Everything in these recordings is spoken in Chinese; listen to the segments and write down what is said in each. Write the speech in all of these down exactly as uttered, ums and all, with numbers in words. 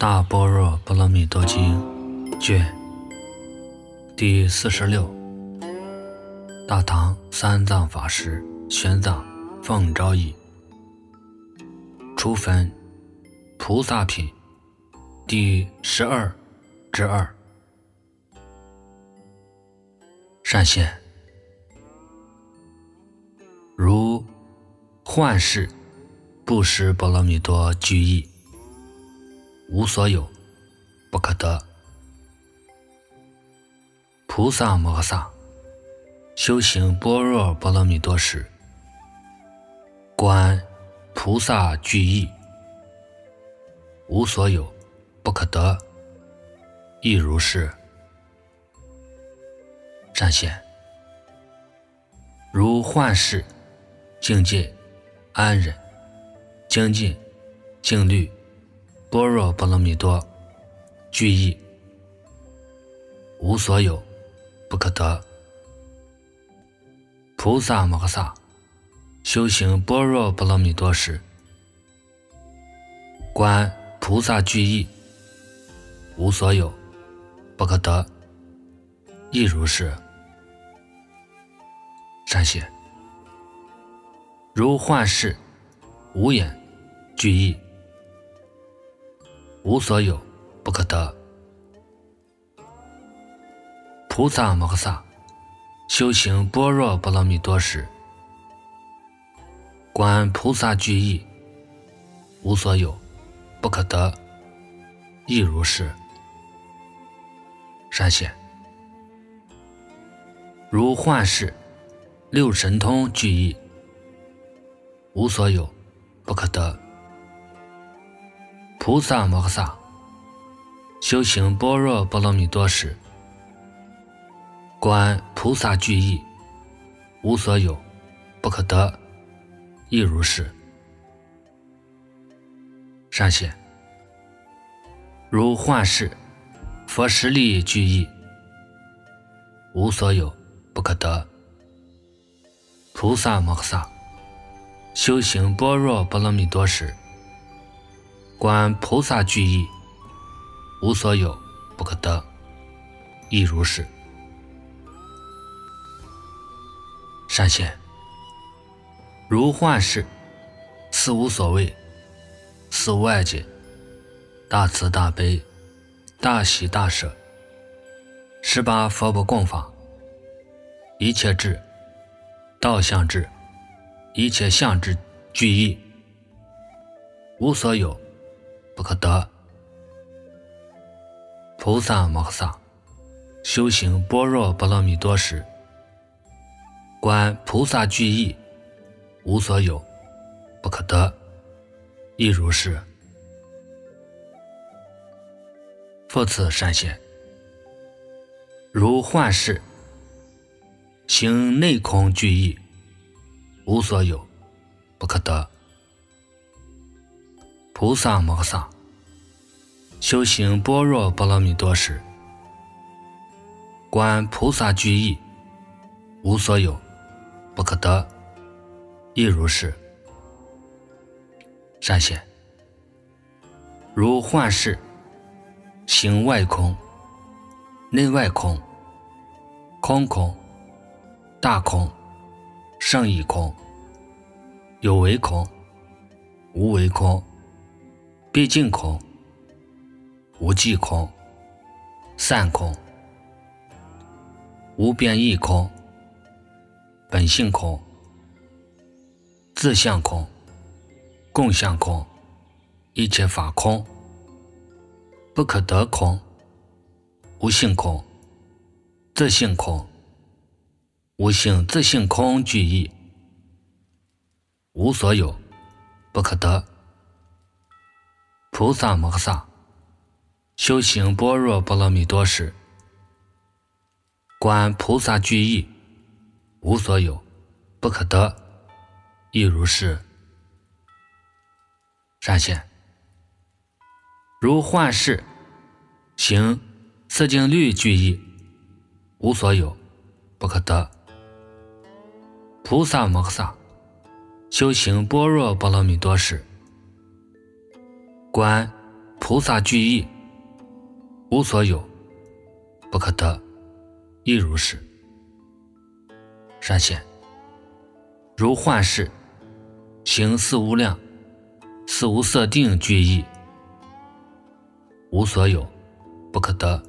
大般若波罗蜜多经卷第四十六，大唐三藏法师玄奘奉诏译，初分菩萨品第十二之二。善现，如幻视不识波罗蜜多句意，无所有，不可得。菩萨摩诃萨修行般若波罗蜜多时，观菩萨句意，无所有，不可得，亦如是。善现，如幻视境界安忍精进静虑般若波罗蜜多句意，无所有，不可得。菩萨摩诃萨修行般若波罗蜜多时，观菩萨句意，无所有，不可得，亦如是。善现，如幻视无眼句意，无所有，不可得。菩萨摩诃萨修行般若波罗蜜多时，观菩萨句意，无所有，不可得，亦如是。善现，如幻视六神通句意，无所有，不可得。菩萨摩诃萨修行般若波罗蜜多时，观菩萨句意，无所有，不可得，亦如是。善现，如幻视佛十力句意，无所有，不可得。菩萨摩诃萨修行般若波罗蜜多时，观菩萨句意，无所有，不可得，亦如是。善现，如幻视四无所谓四无碍解大慈大悲大喜大舍十八佛不共法一切智道相智一切相智句意，无所有，不可得。菩萨摩诃萨修行般若波罗蜜多时，观菩萨句意，无所有，不可得，亦如是。复次善现，如幻视行内空句意，无所有，不可得。菩萨摩诃萨修行般若波罗蜜多时，观菩萨句意，无所有，不可得，亦如是。善现，如幻视行外空内外空空空大空胜义空有为空无为空毕竟空无际空散空无变异空本性空自相空共相空一切法空不可得空无性空自性空无性自性空句意，无所有，不可得。菩萨摩诃萨修行般若波罗蜜多时，观菩萨句意，无所有，不可得，亦如是。善现，如幻视行四境律句意，无所有，不可得。菩萨摩诃萨修行般若波罗蜜多时，观菩萨具意，无所有，不可得，亦如是。善现，如幻视，行四无量、四无色定具意，无所有，不可得。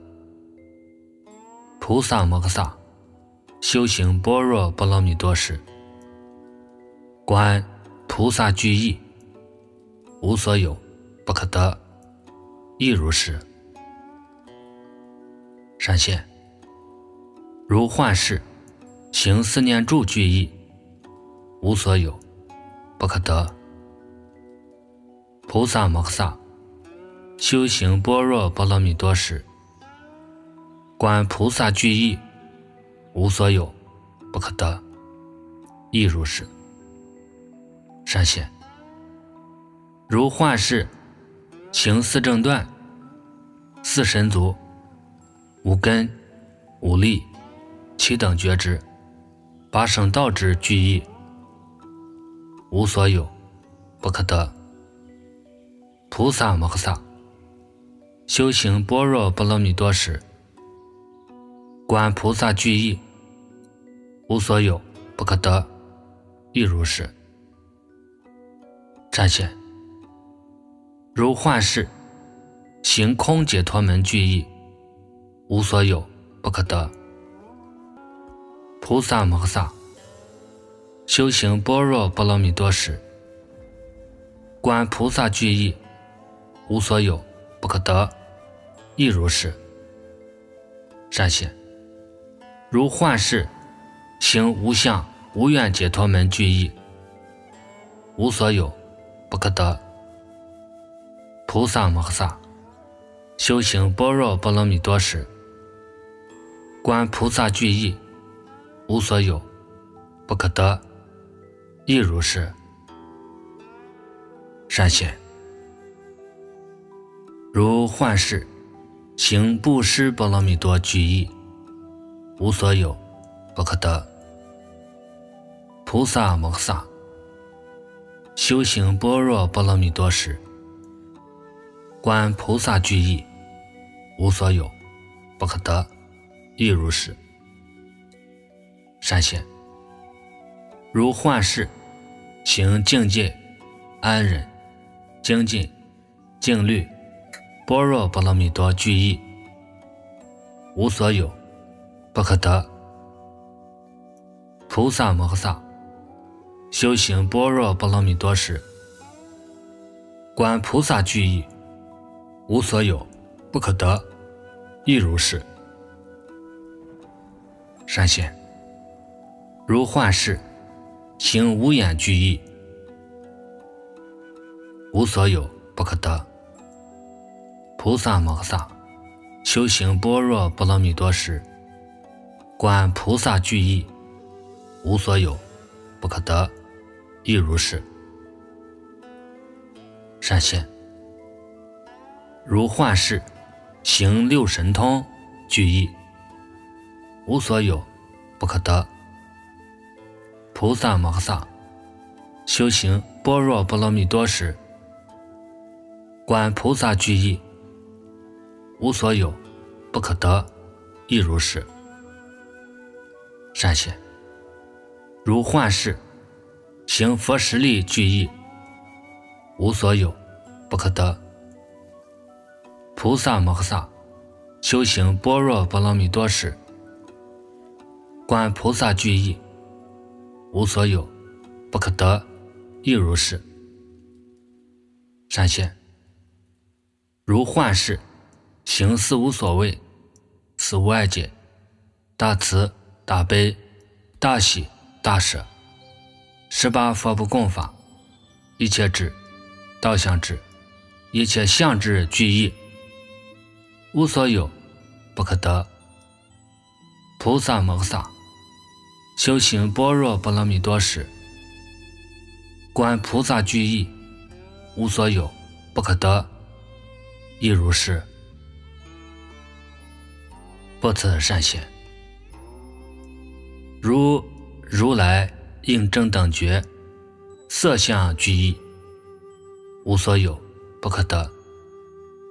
菩萨摩诃萨修行般若波罗蜜多时，观菩萨具意，无所有，不可得，亦如是。善现，如幻视，行四念住具意，无所有，不可得。菩萨摩诃萨修行般若波罗蜜多时，观菩萨具意，无所有，不可得，亦如是。善现，如幻视，行四正断、四神足、五根、五力、七等觉知、八圣道之具意，无所有，不可得。菩萨摩诃萨修行般若波罗蜜多时，观菩萨具意，无所有，不可得，亦如是。善现，如幻视，行空解脱门具意，无所有，不可得。菩萨摩诃萨修行般若波罗蜜多时，观菩萨具意，无所有，不可得，亦如是。善现，如幻视，行无相无愿解脱门具意，无所有，不可得。菩萨摩诃萨修行般若波罗蜜多时，观菩萨具意，无所有，不可得，亦如是。善现，如幻视，行布施波罗蜜多具意，无所有，不可得。菩萨摩诃萨修行般若波罗蜜多时，观菩萨具意，无所有，不可得，亦如是。善现，如幻视，行境界、安忍、精进、静虑、般若波罗蜜多具意，无所有，不可得。菩萨摩诃萨修行般若波罗蜜多时，观菩萨具意，无所有，不可得，亦如是。善现，如幻视，行无眼具意，无所有，不可得。菩萨摩诃萨修行般若波罗蜜多时，观菩萨具意，无所有，不可得，亦如是。善现，如幻视，行六神通具意，无所有，不可得。菩萨摩诃萨修行般若波罗蜜多时，观菩萨具意，无所有，不可得，亦如是。善现，如幻视，行佛实力具意，无所有，不可得。菩萨摩诃萨修行般若波罗蜜多时，观菩萨具意，无所有，不可得，亦如是。善现，如幻视，行四无所谓、四无碍解、大慈大悲大喜大舍、十八佛不共法、一切智、道相智、一切相智具意，无所有，不可得。菩萨摩诃萨修行般若波罗蜜多时，观菩萨具意，无所有，不可得，亦如是。不辞善现，如如来应正等觉色相具意，无所有，不可得。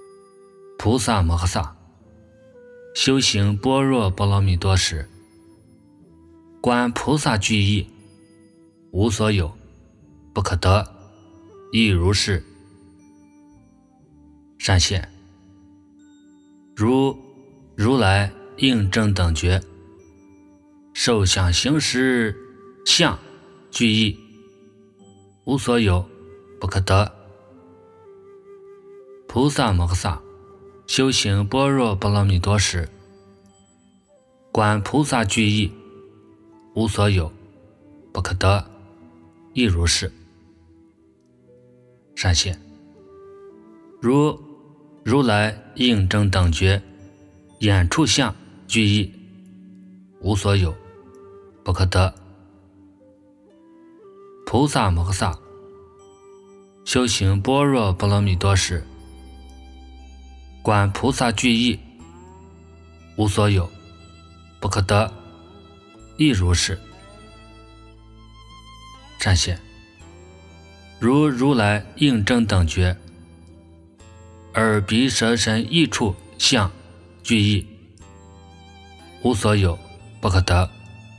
菩萨摩诃萨修行般若波罗蜜多时，观菩萨具意，无所有，不可得，亦如是。善现，如如来应正等觉，受想行识相具意，无所有，不可得。菩萨摩诃萨修行般若波罗蜜多时，观菩萨具意，无所有，不可得，亦如是。善现，如如来应正等觉，眼处相具意，无所有，不可得。菩萨摩诃萨修行般若波罗蜜多时，观菩萨具意，无所有，不可得，亦如是。善现，如如来应正等觉，耳鼻舌身意处相具意，无所有，不可得。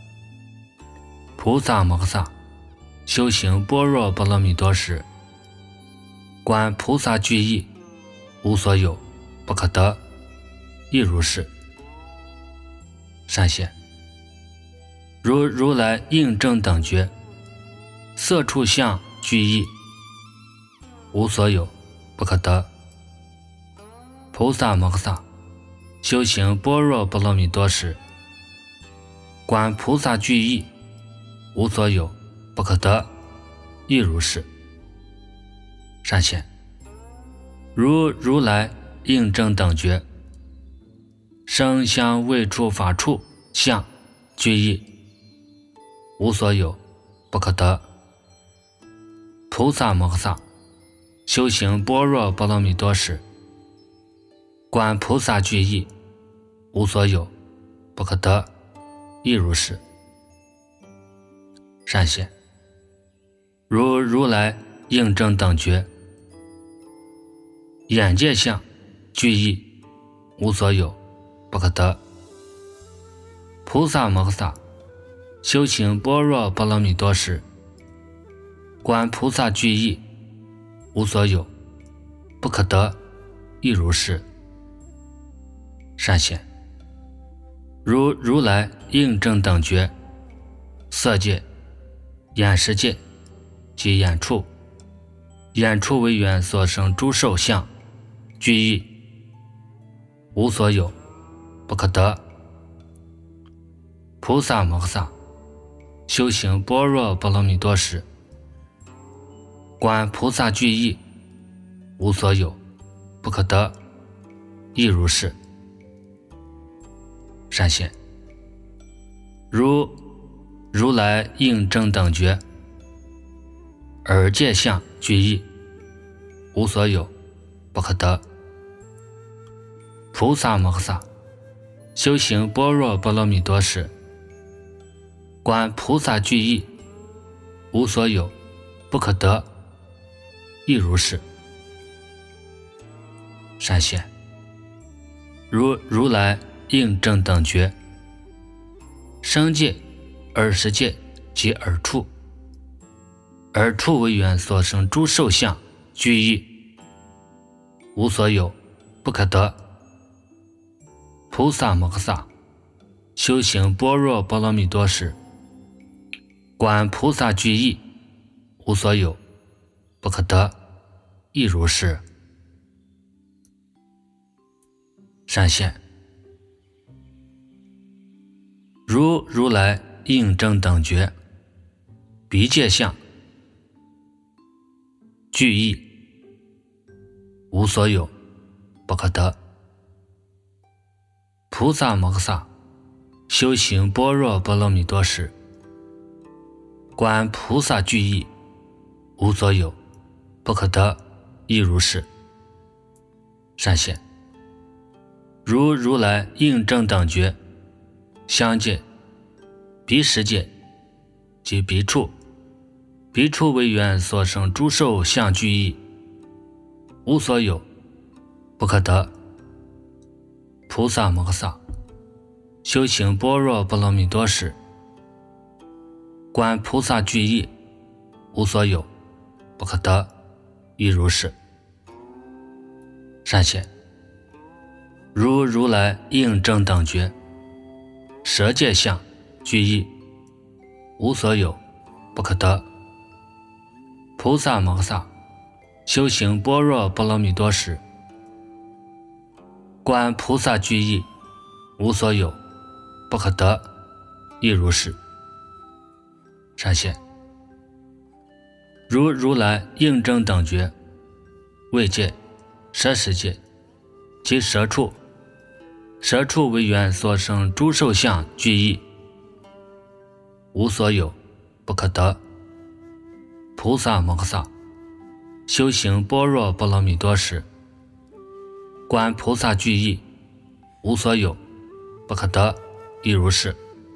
菩萨摩诃萨修行般若波罗蜜多时，观菩萨具意，无所有，不可得，亦如是。善现，如如来应正等觉，色处相具意，无所有，不可得。菩萨摩诃萨修行般若波罗蜜多时，观菩萨具意，无所有，不可得，亦如是。善现，如如来应正等觉，声香味触法处相具意，无所有，不可得。菩萨摩诃萨修行般若波罗蜜多时，观菩萨具意，无所有，不可得，亦如是。善现，如如来应正等觉，眼界相具意，无所有，不可得。菩萨摩诃萨修行般若波罗蜜多时，观菩萨具意，无所有，不可得，亦如是。善现，如如来应正等觉，色界、眼识界及眼处，眼处为缘所生诸受相具意，无所有，不可得。菩萨摩诃萨修行般若波罗蜜多时，观菩萨具意，无所有，不可得，亦如是。善现，如如来应正等觉，耳界相具意，无所有，不可得。菩萨摩诃萨修行般若波罗蜜多时，观菩萨具意，无所有，不可得，亦如是。善现，如如来应正等觉，声界、耳识界及耳处，耳处为缘所生诸受相具意，无所有，不可得。菩萨摩诃萨修行般若波罗蜜多时，观菩萨具意，无所有，不可得，亦如是。善现，如如来应正等觉，鼻界相具意，无所有，不可得。菩萨摩诃萨修行般若波罗蜜多时，观菩萨具意，无所有，不可得，亦如是。善现，如如来应正等觉，香界、鼻识界及鼻处，鼻处为缘所生诸受相具意，无所有，不可得。 菩萨摩诃萨修行般若波罗蜜多时，观菩萨具意，无所有，不可得，亦如是。善显，如如来应正等觉，舍界相具意，无所有，不可得。菩萨摩诃萨修行般若波罗蜜多时，观菩萨具意，无所有，不可得，亦如是。善显，如如来应正等觉，位界、舍世界及舍处，舍处为缘所生诸受相具意，无所有，不可得。菩萨摩诃萨修行般若波罗蜜多时，观菩萨具意，无所有，不可得，亦如是。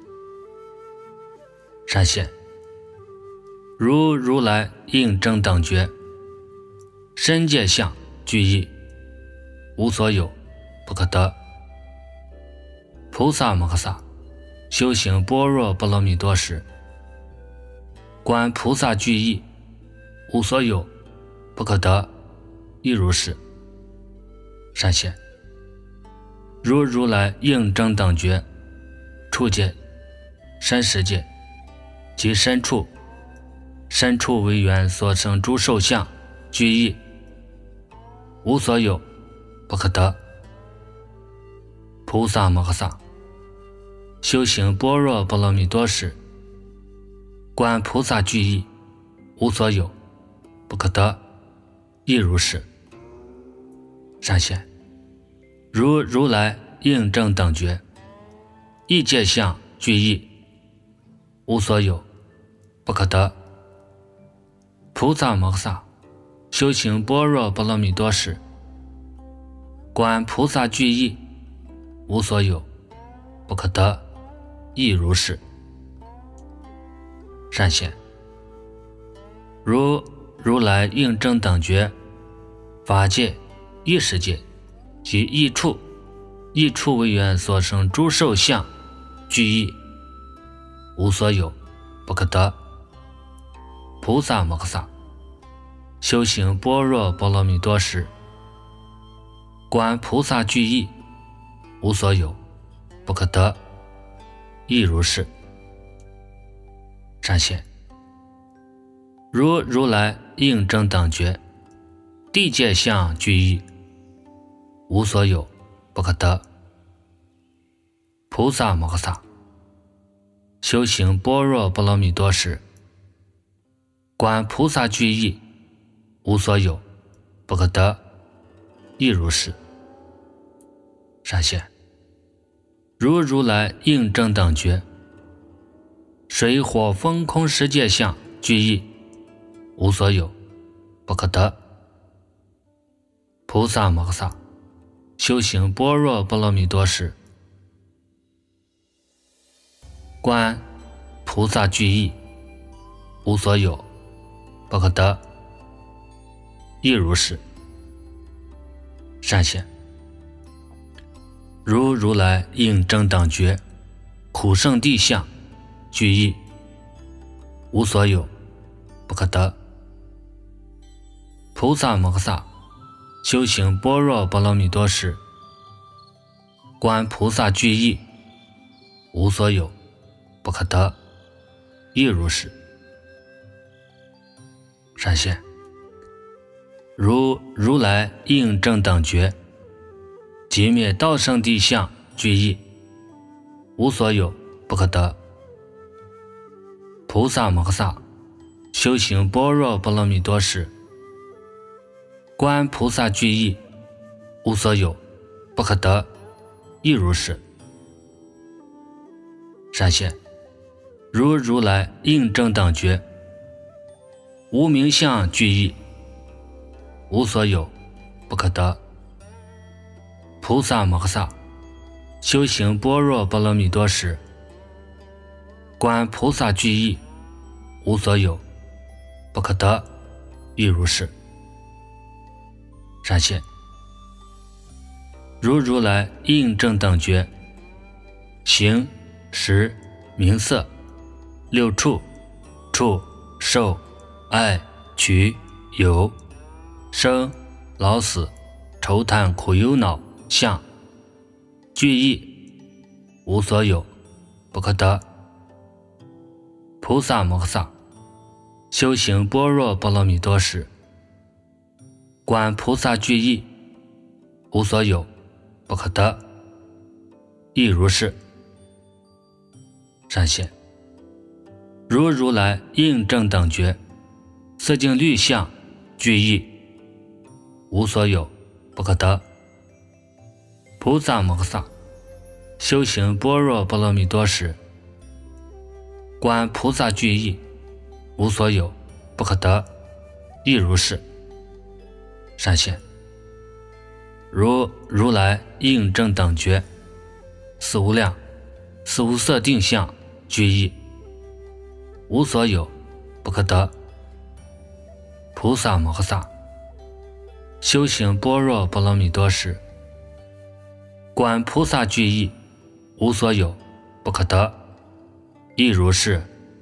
善显，如如来应正等觉，身界相具意，无所有，不可得。菩萨摩诃萨修行般若波罗蜜多时，观菩萨具意，无所有，不可得，亦如是。善显，如如来应正等觉，处界、身世界及身处，身处为缘所生诸受相具意，无所有，不可得。菩萨摩诃萨修行般若波罗蜜多时，观菩萨具意，无所有，不可得，亦如是。善显，如如来应正等觉，异界相具意，无所有，不可得。菩萨摩诃萨修行般若波罗蜜多时，观菩萨具意，无所有，不可得，亦如是。善显，如如来应正等觉，法界、异世界及异处，异处为缘所生诸受相具意，无所有，不可得。菩萨摩诃萨修行般若波罗蜜多时，观菩萨具意，无所有，不可得，亦如是。善显，如如来应正等觉，地界相具意，无所有，不可得。菩萨摩诃萨修行般若波罗蜜多时，观菩萨具意，无所有，不可得，亦如是。善显，如如来应正等觉，水火风空十界相具意，无所有，不可得。菩萨摩诃萨修行般若波罗蜜多时，观菩萨具意，无所有，不可得，亦如是。善显，如如来应正等觉，苦圣地相具意，无所有，不可得。菩萨摩诃萨修行般若波罗蜜多时，观菩萨具意，无所有，不可得，亦如是。善显，如如来应正等觉，寂灭道圣地相具意，无所有，不可得。菩萨摩诃萨修行般若波罗蜜多时，观菩萨具意，无所有，不可得，亦如是。善显，如如来应正等觉，无名相具意，无所有，不可得。菩萨摩诃萨修行般若波罗蜜多时，观菩萨具意，无所有，不可得，亦如是。善显， 如如来应正等觉，形、识、名色、六处、触、受、爱、取、有、生、老死、愁叹苦忧恼相、具意，无所有，不可得。菩萨摩诃萨修行般若波罗蜜多时，观菩萨具意，无所有，不可得，亦如是。善现，如如来应正等觉，色境律相具意，无所有，不可得。菩萨摩诃萨修行般若波罗蜜多时，观菩萨具意，无所有，不可得，亦如是。善现，如如来应正等觉，四无量、四无色定相具意，无所有，不可得。菩萨摩诃萨修行般若波罗蜜多时，观菩萨具意，无所有，不可得，亦如是。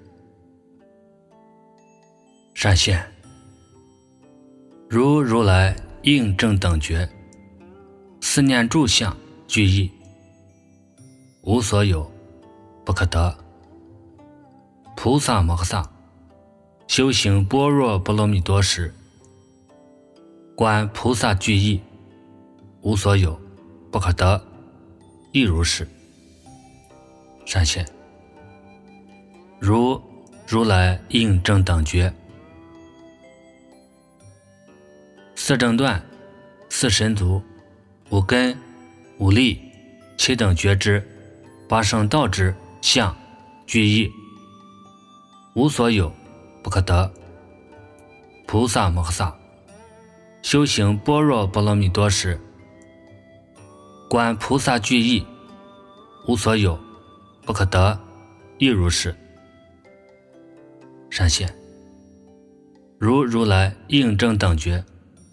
善现，如如来应正等觉，四念住相具意，无所有，不可得。菩萨摩诃萨修行般若波罗蜜多时，观菩萨具意，无所有，不可得，亦如是。善现，如如来应正等觉，四正断、四神足、五根、五力、七等觉知、八圣道之相具意，无所有，不可得。菩萨摩诃萨修行般若波罗蜜多时，观菩萨具意，无所有，不可得，亦如是。善现，如如来应正等觉，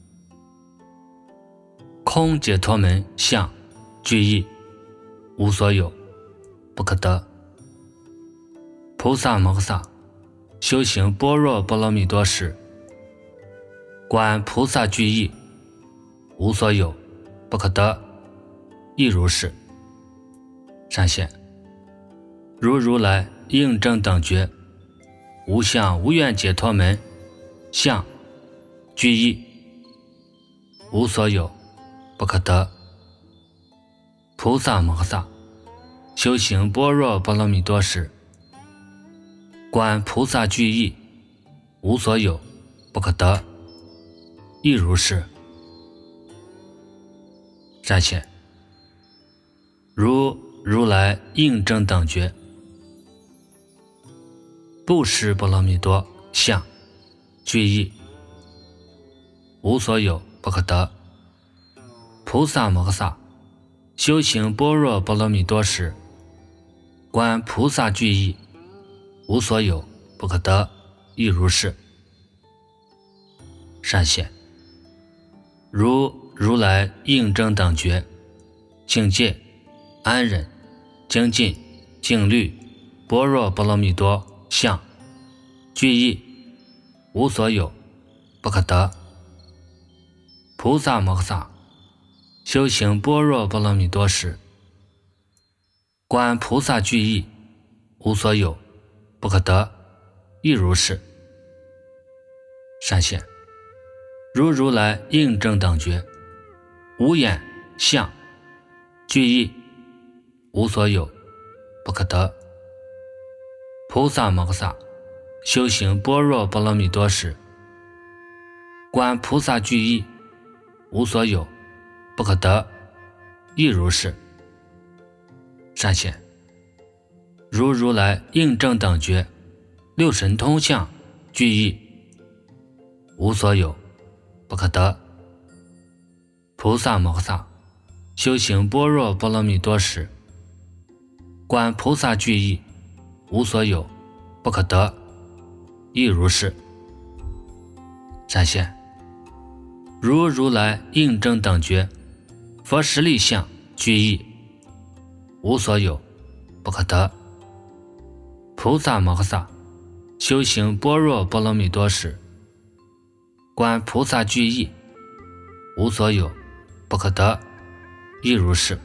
空解脱门相具意，无所有，不可得。菩萨摩诃萨修行般若波罗蜜多时，观菩萨具意，无所有，不可得，亦如是。善现，如如来应正等觉，无相无愿解脱门相具意，无所有，不可得。菩萨摩诃萨修行般若波罗蜜多时，观菩萨具意，无所有，不可得，亦如是。善现，如如来应正等觉，布施波罗蜜多相具意，无所有，不可得。菩萨摩诃萨修行般若波罗蜜多时，观菩萨具意，无所有，不可得，亦如是。善现，如如来应正等觉，境界、安忍、精进、静虑、般若波罗蜜多相具意，无所有，不可得。菩萨摩诃萨修行般若波罗蜜多时，观菩萨具意，无所有，不可得，亦如是。善现，如如来应正等觉，无眼相具意，无所有，不可得。菩萨摩诃萨修行般若波罗蜜多时，观菩萨具意，无所有，不可得，亦如是。善现，如如来应正等觉，六神通相具意，无所有，不可得。菩萨摩诃萨修行般若波罗蜜多时，观菩萨具意，无所有，不可得，亦如是。善现，如如来应正等觉， 佛实力相具义，无所有，不可得。菩萨摩诃萨修行般若波罗蜜多时，观菩萨具义，无所有，不可得，亦如是。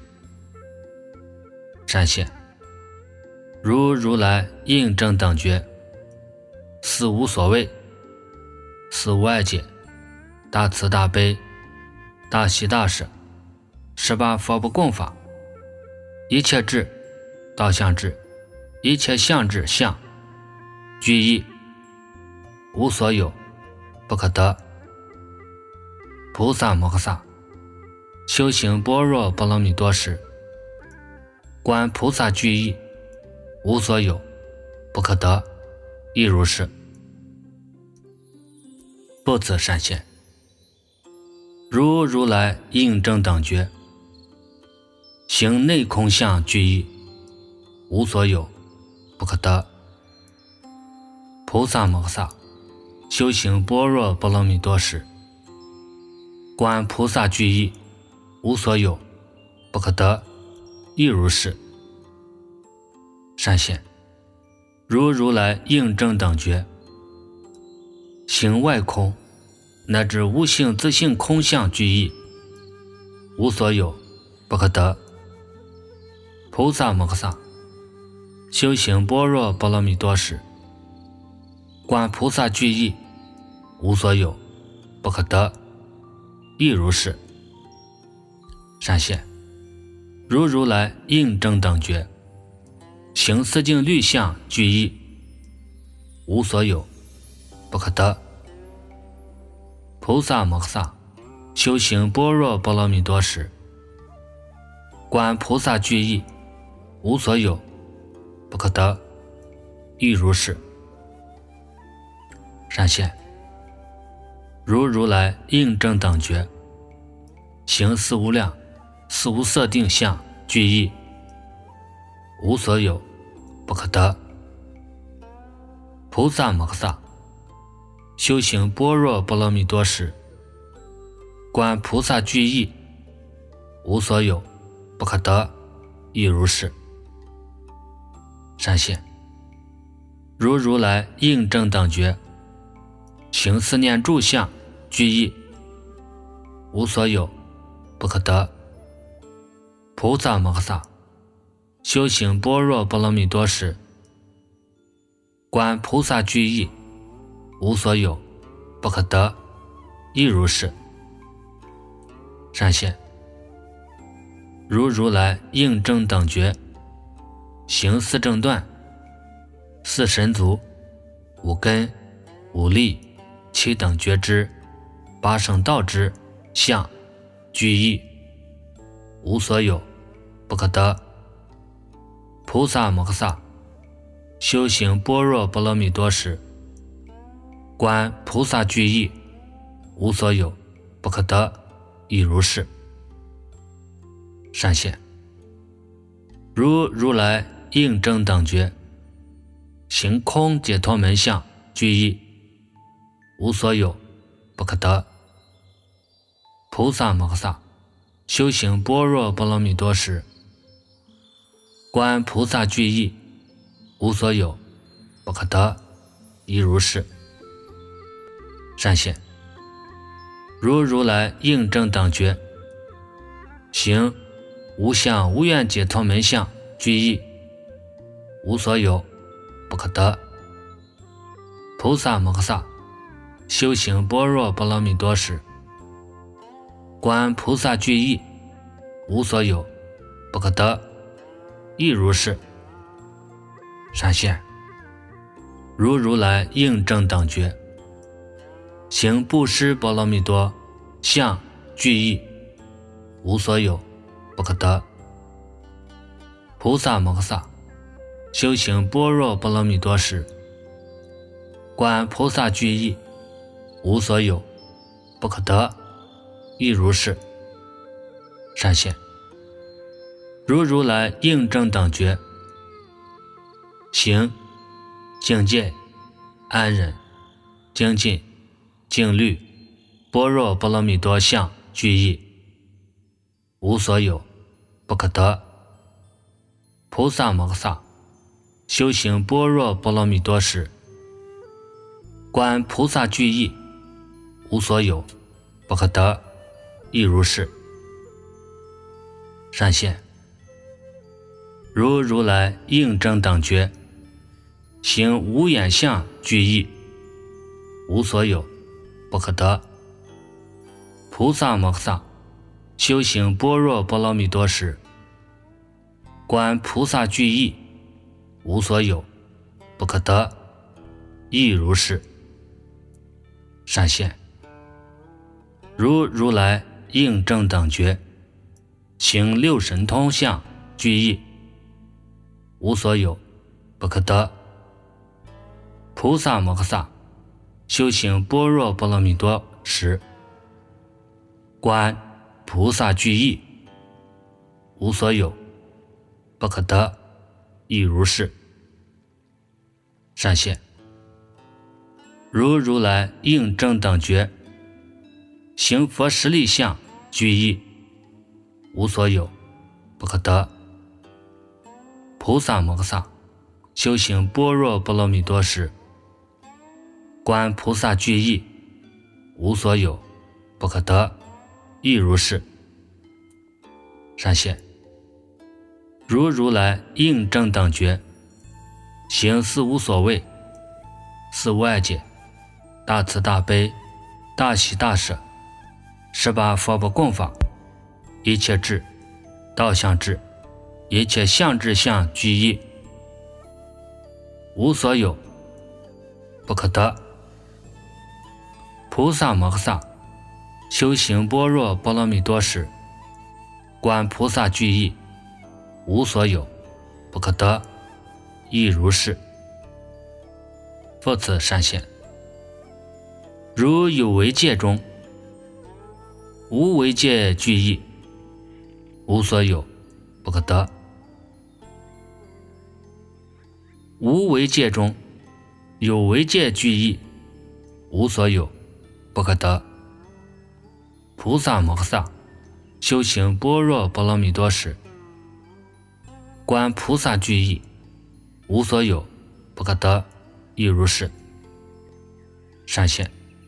善现，如如来应正等觉，四无所谓，四无碍解，大慈大悲，大喜大舍，十八佛不共法，一切智道相智，一切相智相具义，无所有，不可得。菩萨摩诃萨修行般若波罗蜜多时，观菩萨具义，无所有，不可得，亦如是。不自善现，如如来应正等觉，行内空相具义，无所有，不可得。菩萨摩诃萨修行般若波罗蜜多时，观菩萨具义，无所有，不可得，亦如是。善现，如如来应正等觉，行外空乃至无性自性空相具义，无所有，不可得。菩萨摩诃萨修行般若波罗蜜多时，观菩萨具义，无所有，不可得，亦如是。善现，如如来应正等觉，行四境律相具义，无所有，不可得。菩萨摩诃萨修行般若波罗蜜多时，观菩萨具义，无所有，不可得，亦如是。善现，如如来应正等觉，行四无量四无色定相具义，无所有，不可得。菩萨摩诃萨修行般若波罗蜜多时，观菩萨具义，无所有，不可得，亦如是。善现，如如来应正等觉，行四念住相具义，无所有，不可得。菩萨摩诃萨修行般若波罗蜜多时，观菩萨具义，无所有，不可得，亦如是。善现，如如来应正等觉，行四正断四神足五根五力七等觉知八圣道之相具义，无所有，不可得。菩萨摩诃萨修行般若波罗蜜多时，观菩萨具义，无所有，不可得，亦如是。善现，如如来应正等觉，行空解脱门相具义，无所有，不可得。菩萨摩诃萨修行般若波罗蜜多时，观菩萨具义，无所有，不可得，亦如是。善现，如如来应正等觉，行无相无愿解脱门相具义，无所有，不可得。菩萨摩诃萨修行般若波罗蜜多时，观菩萨具义，无所有，不可得，亦如是。善现，如如来应正等觉，行布施波罗蜜多相具义，无所有，不可得。菩萨摩诃萨修行般若波罗蜜多时，观菩萨具义，无所有，不可得，亦如是。善现，如如来应正等觉，行境界安忍精进静虑般若波罗蜜多相具义， 无所有，不可得。菩萨摩诃萨修行般若波罗蜜多时，观菩萨具意，无所有，不可得，亦如是。善现，如如来应正等觉，行无眼相具意，无所有，不可得。菩萨摩诃萨修行般若波罗蜜多时，观菩萨具意，无所有，不可得，亦如是。善现，如如来应正等觉，行六神通相具意，无所有，不可得。菩萨摩诃萨修行般若波罗蜜多时，观菩萨具意，无所有，不可得，亦如是。善现，如如来应正等觉，行佛实力相具意，无所有，不可得。菩萨摩诃萨修行般若波罗蜜多时，观菩萨具意，无所有，不可得，亦如是。善现，如如来应正等觉，行四无所谓、四无碍解、大慈大悲、大喜大舍、十八佛不共法、一切智、道相智、一切相智相具意，无所有，不可得。菩萨摩诃萨修行般若波罗蜜多时，观菩萨具意，无所有，不可得，亦如是。复次善现，如有为界中，无为界具意，无所有，不可得。无为界中有为界具意，无所有，不可得。菩萨摩诃萨修行般若波罗蜜多时，观菩萨具意，无所有，不可得，亦如是。善现，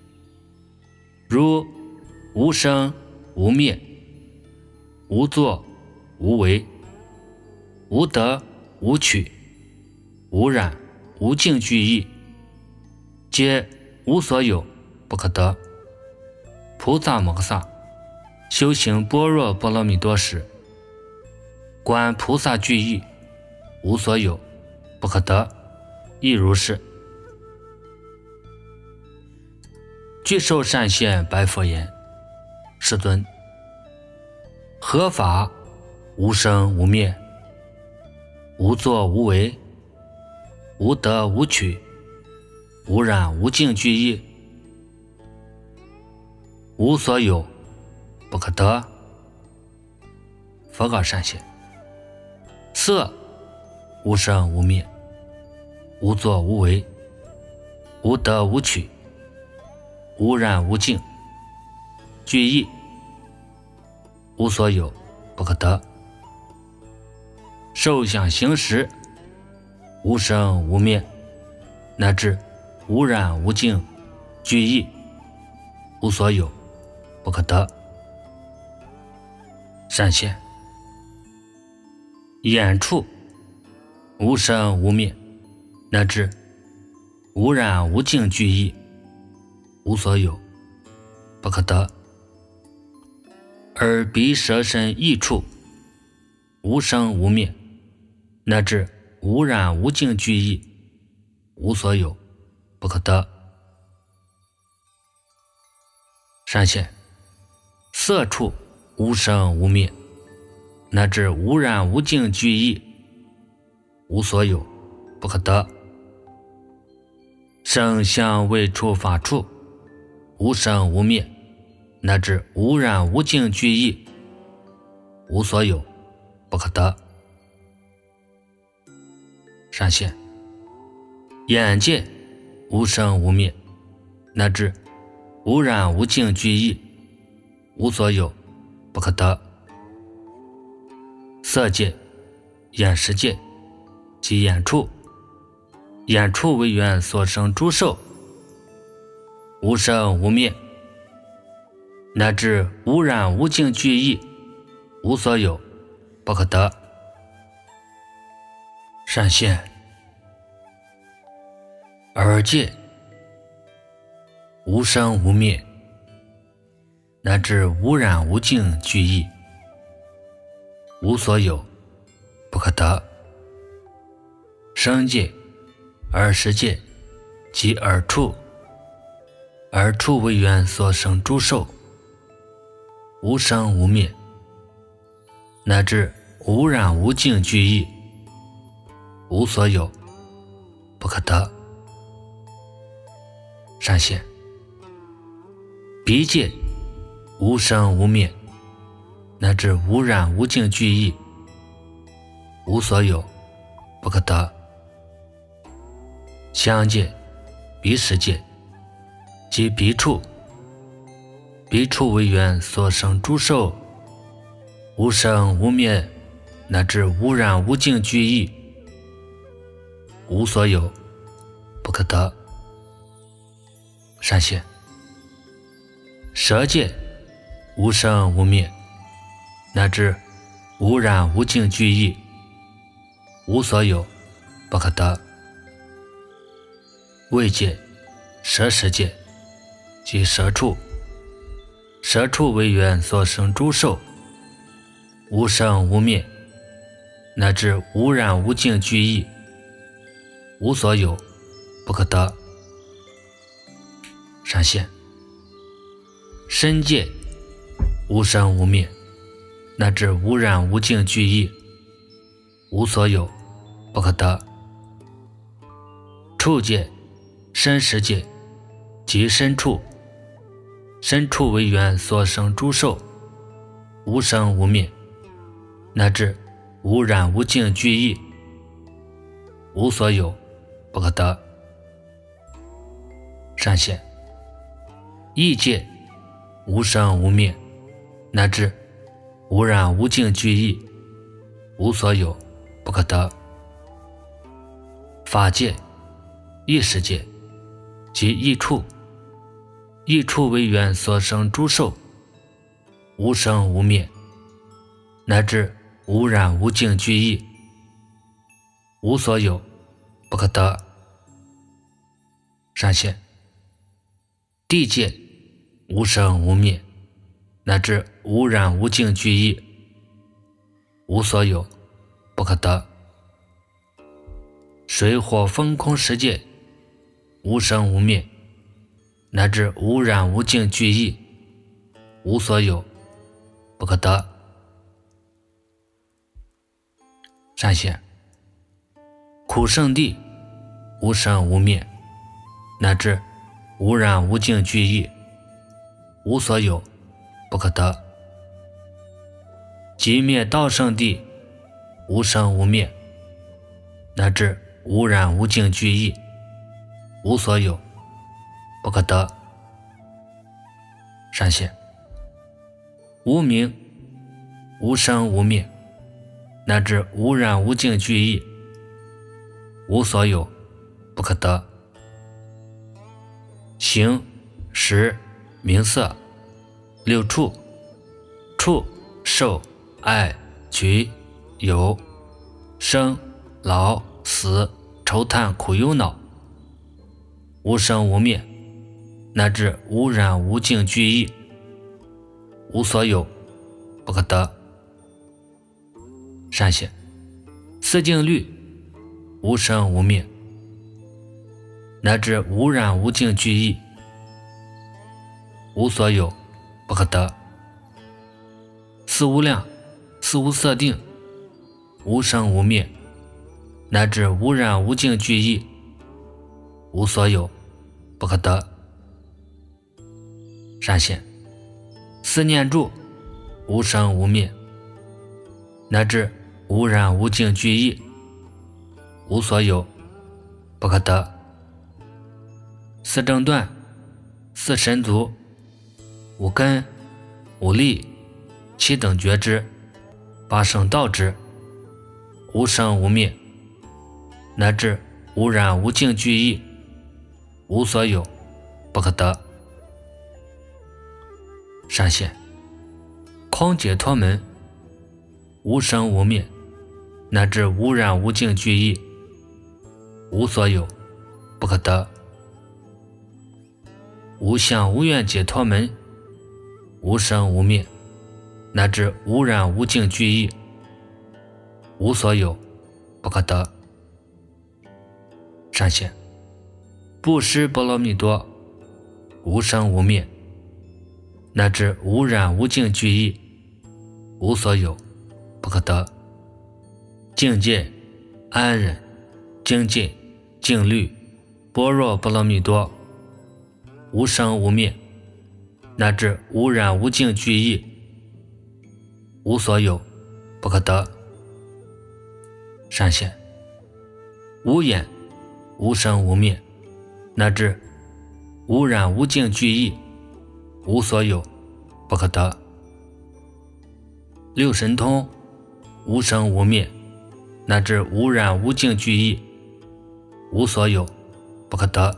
如无生无灭、无作无为、无得无取、无染无净具意，皆无所有，不可得。菩萨摩诃萨修行般若波罗蜜多时，观菩萨具意，无所有，不可得，亦如是。具受善现白佛言：世尊，何法无生无灭、无作无为、无得无取、无染无净具意，无所有，不可得？佛告善现：色无生无灭、无作无为、无得无取、无染无净具意，无所有，不可得。受想行识无生无灭，乃至无染无净具意，无所有，不可得。善现，眼处无生无灭，乃至无染无净具意，无所有，不可得。耳鼻舌身意处无生无灭，乃至无染无净具意，无所有，不可得。善现，色处无生无灭，乃至无染无净具意，无所有，不可得。声香味触法处无生无灭，乃至无染无净具意，无所有，不可得。善现，眼界无生无灭，乃至无染无净具意，无所有，不可得。 色界、眼识界及眼处，眼处为缘所生诸受，无生无灭，乃至无染无净具义，无所有，不可得。善现耳界无生无灭，乃至无染无净具义，无所有，不可得。声界、耳识界及耳处，耳处为缘所生诸受，无生无灭，乃至无染无净具义，无所有，不可得。善现鼻界无生无灭，乃至无染无净具义，无所有，不可得。香界、鼻识界及鼻处，鼻处为缘所生诸受，无生无灭，乃至无染无净具义，无所有，不可得。善现舌界无生无灭，乃至无染无净具义，无所有，不可得。味界、舌识界及舌处，舌处为缘所生诸受，无生无灭，乃至无染无净具义，无所有，不可得。善现身界无生无灭，乃至无染无净具义，无所有，不可得。触界、身识界及身处，身处为缘所生诸受，无生无灭，乃至无染无净具义，无所有，不可得。善现意界无生无灭，乃至无染无净具义，无所有，不可得。法界、意识界及意处，意处为缘所生诸受，无生无灭，乃至无染无净具义，无所有，不可得。善现地界无生无灭，乃至无染无净具义，无所有，不可得。水火风空识界无生无灭，乃至无染无净具义，无所有，不可得。善现苦圣地无生无灭，乃至无染无净具义，无所有，不可得。极灭道圣地无生无灭，乃至无染无净具义，无所有，不可得。善现无明无生无灭，乃至无染无净具义，无所有，不可得。形、识、名色六处，触、受、爱、觉、有、生、老、死、愁叹苦忧恼，无生无灭，乃至无染无净具义，无所有，不可得。善现四境律无生无灭，乃至无染无净具义，无所有，不可得。四无量、四无色定无生无灭，乃至无染无净具义，无所有，不可得。善现四念住无生无灭，乃至无染无净具义，无所有，不可得。四正断、四神足、五根、五力、七等觉知、八圣道知无生无灭，乃至无染无净具义，无所有，不可得。闪现空解脱门，无生无灭，乃至无染无净具义，无所有，不可得。无相无愿解脱门，无生无灭，乃至无染无净具义，无所有，不可得。闪现布施波罗蜜多，无生无灭，乃至无染无净具义，无所有，不可得。境界安忍精进静虑般若波罗蜜多，无生无灭，乃至无染无净具义，无所有，不可得。闪现无眼无生无灭，乃至无染无净具义，无所有，不可得。六神通无生无灭，乃至无染无净具义，无所有，不可得。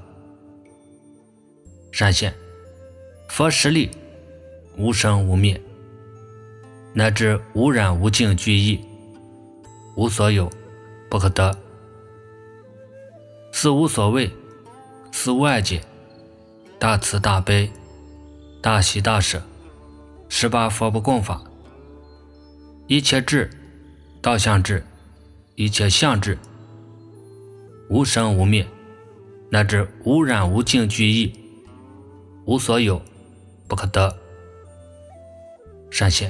闪现佛实力无生无灭，乃至无染无净具义，无所有，不可得。四无所谓，四无碍解，大慈大悲，大喜大舍，十八佛不共法，一切智道相智，一切相智，无生无灭，乃至无染无净具义，无所有，不可得。闪现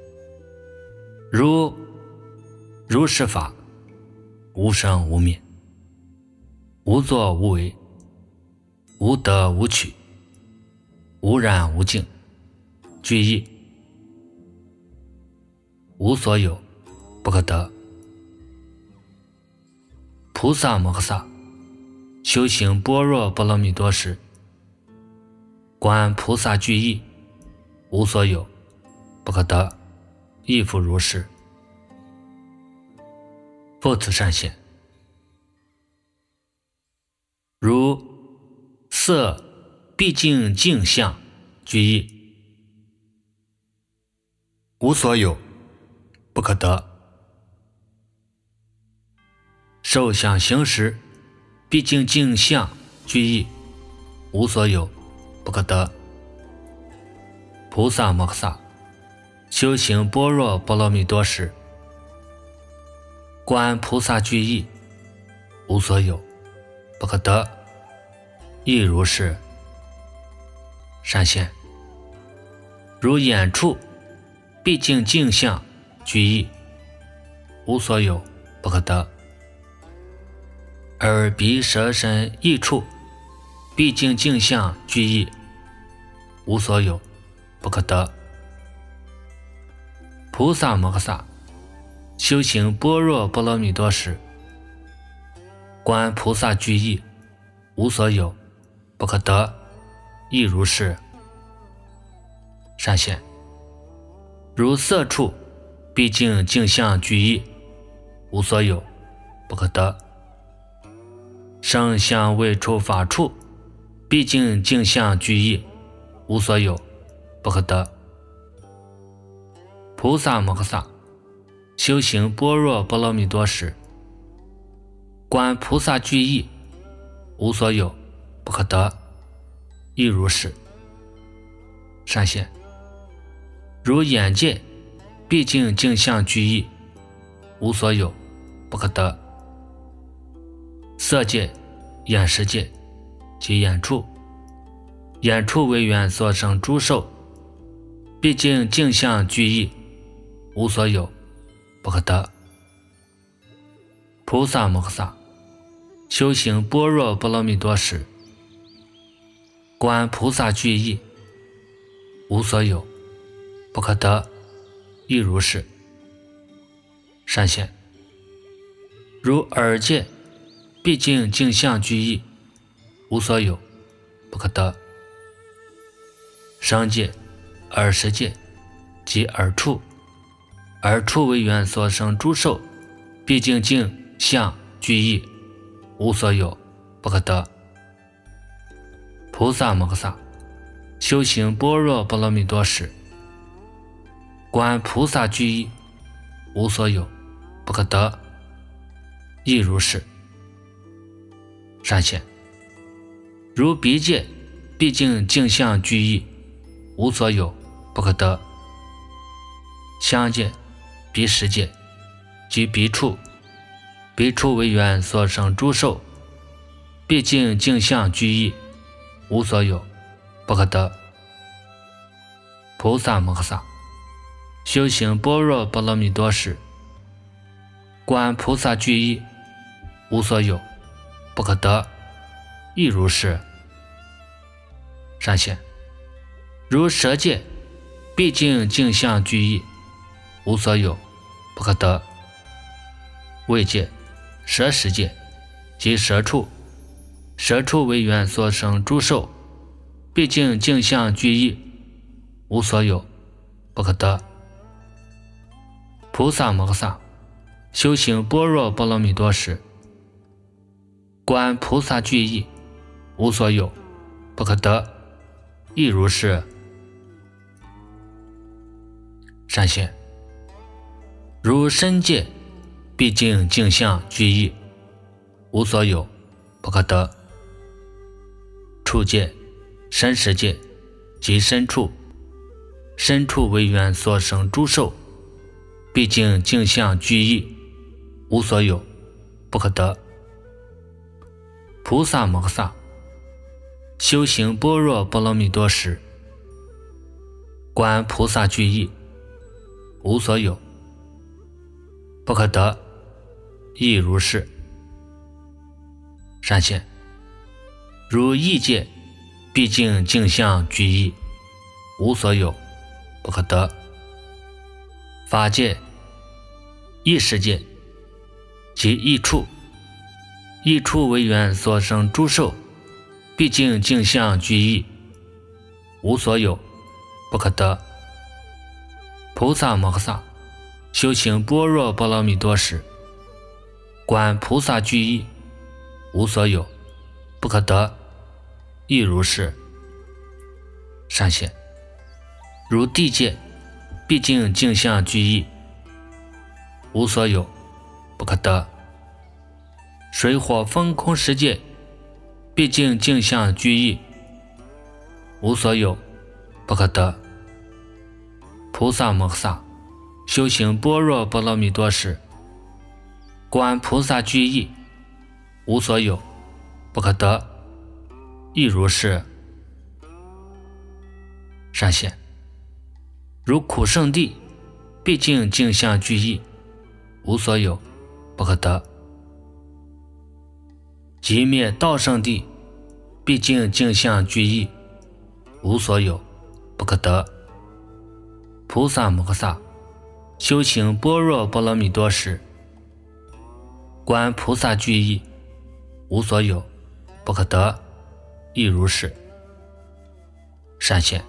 如如是法，无生无灭，无作无为，无得无取，无染无净具义，无所有，不可得。菩萨摩诃萨修行般若波罗蜜多时，观菩萨具义，无所有，不可得，亦复如是。复次闪现如色毕竟镜相具义，无所有，不可得。受想行识毕竟镜相具义，无所有，不可得。菩萨摩诃萨修行般若波罗蜜多时，观菩萨具义，无所有，不可得，亦如是。闪现如眼处毕竟镜相具义，无所有，不可得。耳鼻舌身意处毕竟镜相具义，无所有，不可得。菩萨摩诃萨修行般若波罗蜜多时，观菩萨具义，无所有，不可得，亦如是。闪现如色处毕竟镜相具义，无所有，不可得。声香味触法处毕竟镜相具义，无所有，不可得。菩萨摩诃萨修行般若波罗蜜多时，观菩萨具义，无所有，不可得，亦如是。闪现如眼界毕竟镜相具义，无所有，不可得。色界眼识界及眼处，眼处为缘所生诸受毕竟镜相具义，无所有，不可得。菩萨摩诃萨修行般若波罗蜜多时，观菩萨具义，无所有，不可得，亦如是。闪现如耳界毕竟镜相具义，无所有，不可得。声界耳识界及耳处，耳处为缘所生诸受毕竟境相具义，无所有，不可得。菩萨摩诃萨修行般若波罗蜜多时，观菩萨具义，无所有，不可得，亦如是。善现，如鼻界毕竟境相具义，无所有，不可得。香界、鼻识界及鼻处，鼻处为缘所生诸受，毕竟境相具义，无所有，不可得。菩萨摩诃萨修行般若波罗蜜多时，观菩萨具义，无所有，不可得，亦如是。善现，如舌界毕竟境相具义，无所有，不可得。味界、舌识界及舌处，舌处为缘所生诸受，毕竟境相具义，无所有，不可得。菩萨摩诃萨修行般若波罗蜜多时，观菩萨具义，无所有，不可得，亦如是。善现，如身界毕竟境相具义，无所有，不可得。处界、身识界及身处，身处为缘所生诸受，毕竟境相具义，无所有，不可得。菩萨摩诃萨修行般若波罗蜜多时，观菩萨具义，无所有，不可得，亦如是。善现，如意界毕竟境相具义，无所有，不可得。法界、意识界及意处，意处为缘所生诸受，毕竟境相具义，无所有，不可得。菩萨摩诃萨修行般若波罗蜜多时，观菩萨具义，无所有，不可得，亦如是。善现，如地界毕竟境相具义，无所有，不可得。水火风空识界毕竟境相具义，无所有，不可得。菩萨摩诃萨修行般若波罗蜜多时，观菩萨具义，无所有，不可得，亦如是。善现，如苦圣地毕竟境相具义，无所有，不可得。极灭道圣地毕竟境相具义，无所有，不可得。菩萨摩诃萨修行般若波罗蜜多时，观菩萨具义，无所有，不可得，亦如是。善现，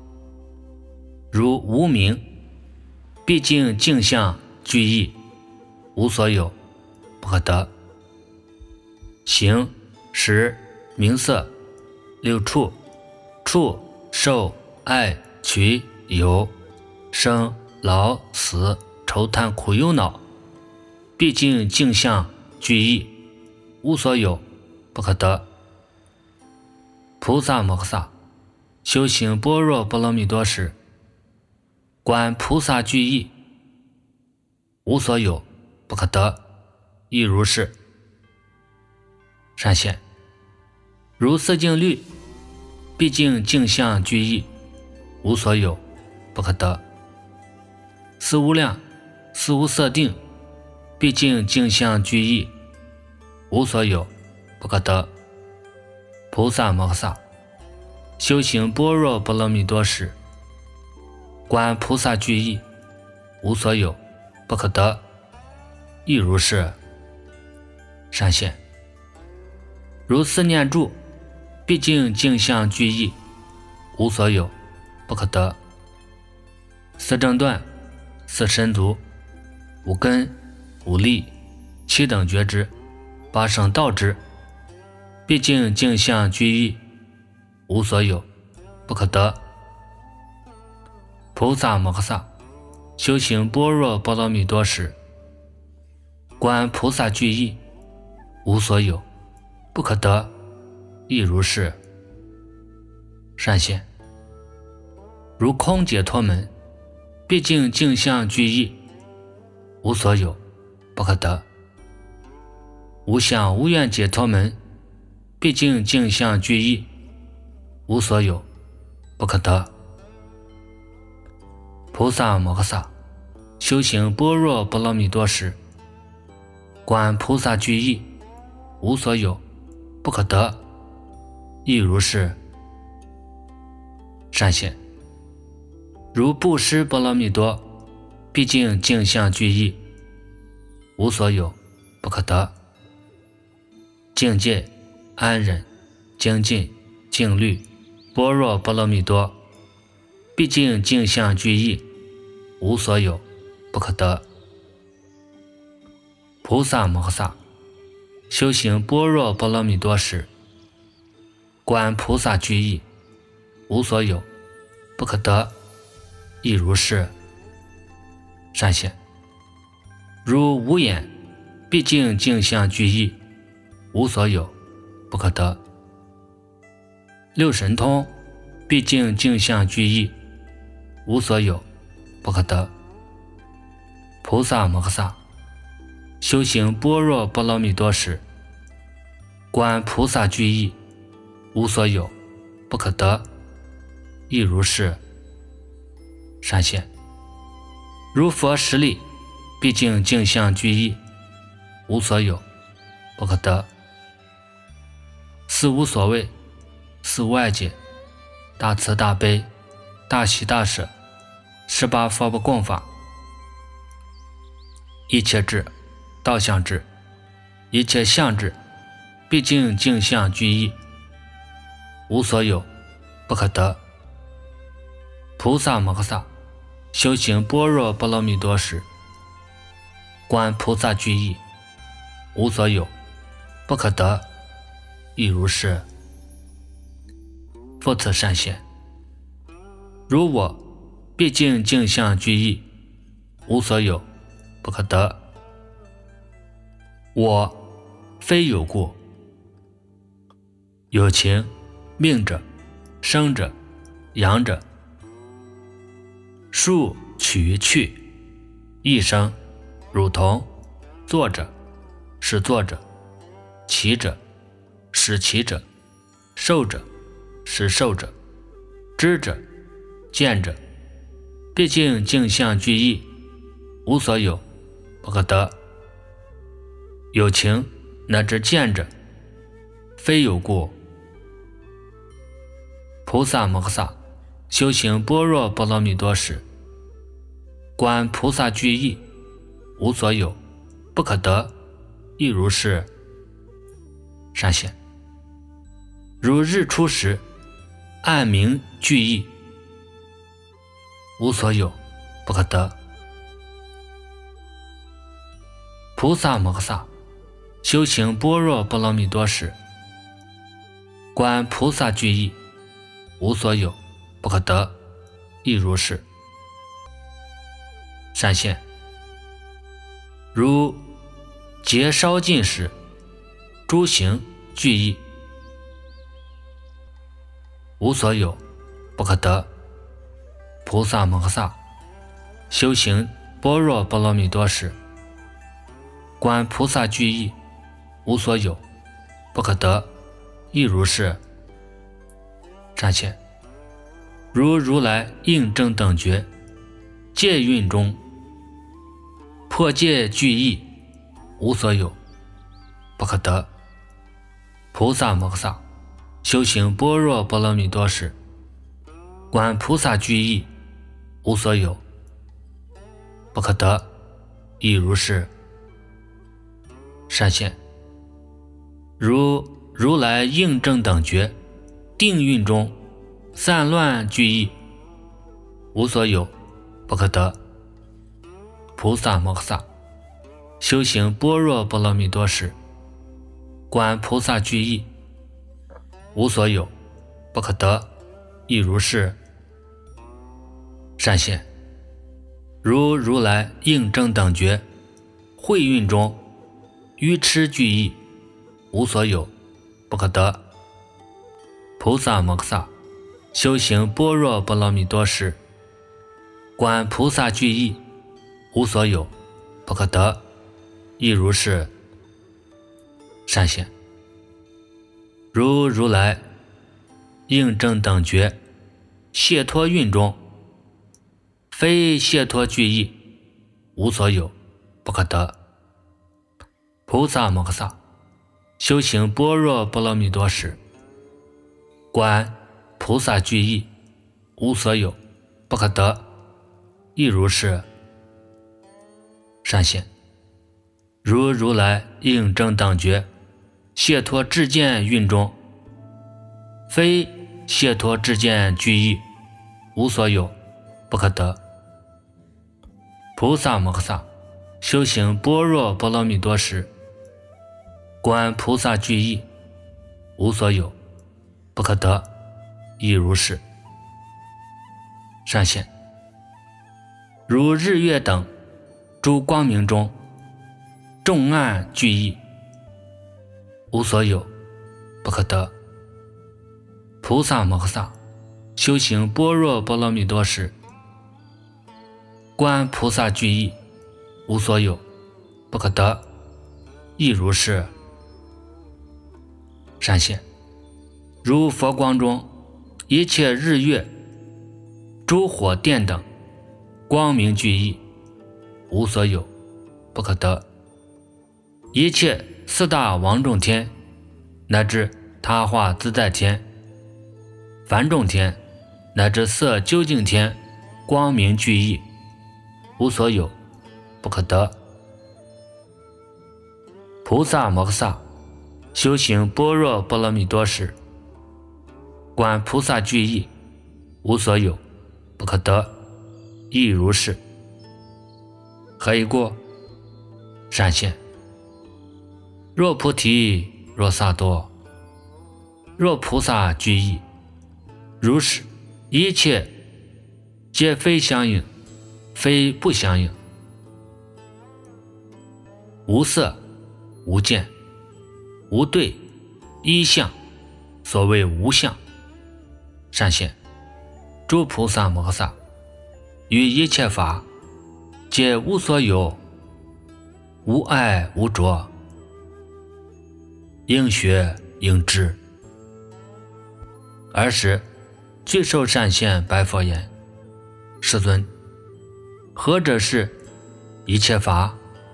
如无明毕竟境相具义，无所有，不可得。形、识、名色、六处、触、受、爱、取、有、生、老、死、愁贪苦忧恼，毕竟境相具义，无所有，不可得。菩萨摩诃萨修行般若波罗蜜多时，观菩萨具义，无所有，不可得，亦如是。善现，如色境律毕竟境相具义，无所有，不可得。思无量、思无色定毕竟境相具义，无所有，不可得。菩萨摩诃萨修行般若波罗蜜多时，观菩萨具义，无所有，不可得，亦如是。善现，如四念住毕竟境相具义，无所有，不可得。四正断、四神足、五根、五力、 七等觉之，八圣道之，毕竟镜像居易，无所有，不可得。菩萨摩诃萨修行般若波罗蜜多时，观菩萨居易，无所有，不可得，亦如是。善现，如空解脱门，毕竟镜像居易，无所有，不可得。无相无愿解脱门，毕竟镜像居易，无所有，不可得。菩萨摩诃萨修行般若波罗蜜多时，观菩萨居易，无所有，不可得，亦如是。善现，如布施波罗蜜多，毕竟镜像居易，无所有，不可得。境界、安忍、精进、静虑、般若波罗蜜多，毕竟镜像居易，无所有，不可得。菩萨摩诃萨修行般若波罗蜜多时，观菩萨居易，无所有，不可得，亦如是。善现，如无眼，毕竟镜像居易，无所有，不可得。六神通，毕竟镜像居易，无所有，不可得。菩萨摩诃萨修行般若波罗蜜多时，观菩萨居易，无所有，不可得，亦如是。善现，如佛实力，毕竟镜像居易，无所有，不可得。四无所谓，四无碍解，大慈大悲，大喜大舍，十八佛不共法，一切智，道相智，一切相智，毕竟镜像居易，无所有，不可得。菩萨摩诃萨修行般若波罗蜜多时，观菩萨居易，无所有，不可得，亦如是。复次善现，如我，毕竟镜像居易，无所有，不可得。我非有故，有情命者，生者，养者，数取去，一生，如同，作者，是作者，起者，使起者，受者，是受者，知者，见者，毕竟镜像居易，无所有，不可得。有情乃至见者，非有故。菩萨摩诃萨修行般若波罗蜜多时，观菩萨居易，无所有，不可得，亦如是。善现，如日出时，暗明居易，无所有，不可得。菩萨摩诃萨修行般若波罗蜜多时，观菩萨居易，无所有，不可得，亦如是。善现，如劫烧尽时，诸行具易，无所有，不可得。菩萨摩诃萨修行般若波罗蜜多时，观菩萨具易，无所有，不可得，亦如是。善现，如如来应正等觉，戒运中，破戒具易，无所有，不可得。菩萨摩诃萨修行般若波罗蜜多时，观菩萨居易，无所有，不可得，亦如是。善现，如如来应正等觉，定运中，散乱具易，无所有，不可得。菩萨摩诃萨修行般若波罗蜜多时，观菩萨具意，无所有，不可得，亦如是。善现，如如来应正等觉，慧运中愚痴具意，无所有，不可得。菩萨摩诃萨修行般若波罗蜜多时，观菩萨具意，无所有，不可得，亦如是。善现，如如来应正等觉，解脱运中非解脱具意，无所有，不可得。菩萨摩诃萨修行般若波罗蜜多时，观菩萨具意，无所有，不可得，亦如是。善现，如如来应正等觉，解脱智见运中非解脱智见具意，无所有，不可得。菩萨摩诃萨修行般若波罗蜜多时，观菩萨具意，无所有，不可得，亦如是。善现，如日月等诸光明中众暗具意，无所有，不可得。菩萨摩诃萨修行般若波罗蜜多时，观菩萨具意，无所有，不可得，亦如是。善现，如佛光中一切日月诸火电等光明具意，无所有，不可得。一切四大王众天乃至他化自在天、梵众天乃至色究竟天光明具意，无所有，不可得。菩萨摩诃萨修行般若波罗蜜多时，观菩萨具意，无所有，不可得，亦如是。何以故？善现，若菩提，若萨多，若菩萨具意，如是一切皆非相应，非不相应，无色，无见，无对，一相，所谓无相。善现，诸菩萨摩诃萨于一切法皆无所有，无爱无着，应学应知。尔时具受善现白佛言：世尊，何者是一切法？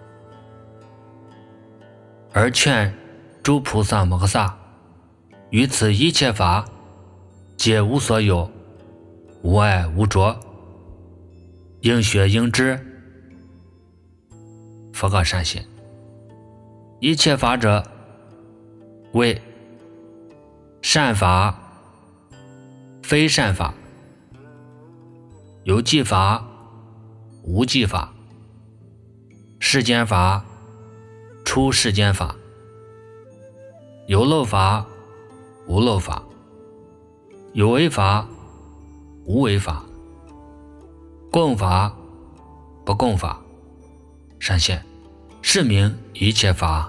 而劝诸菩萨摩诃萨于此一切法皆无所有，无爱无着，应学应知。佛告善现：一切法者，为善法、非善法，有记法、无记法，世间法、出世间法，有漏法、无漏法，有为法、无为法，共法、不共法。善现，是名一切法。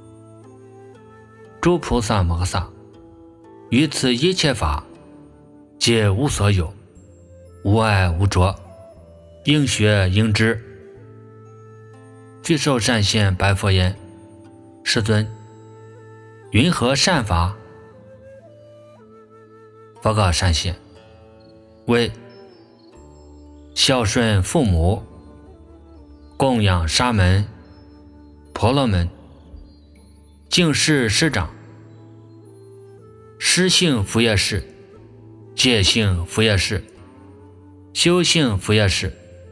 诸菩萨摩诃萨于此一切法皆无所有，无爱无着，应学应知。具受善现白佛言：世尊，云何善法？佛告善现：为孝顺父母，供养沙门、婆罗门，敬事师长，施行福业事，戒行福业事，修行福业事，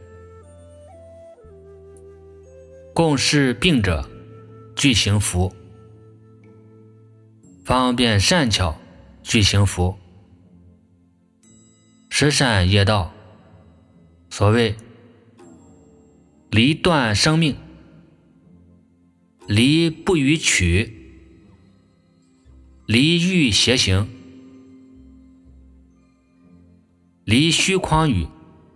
共事病者具行福，方便善巧具行福，十善业道，所谓离断生命， 离不逾曲，离欲邪行，离虚诳语，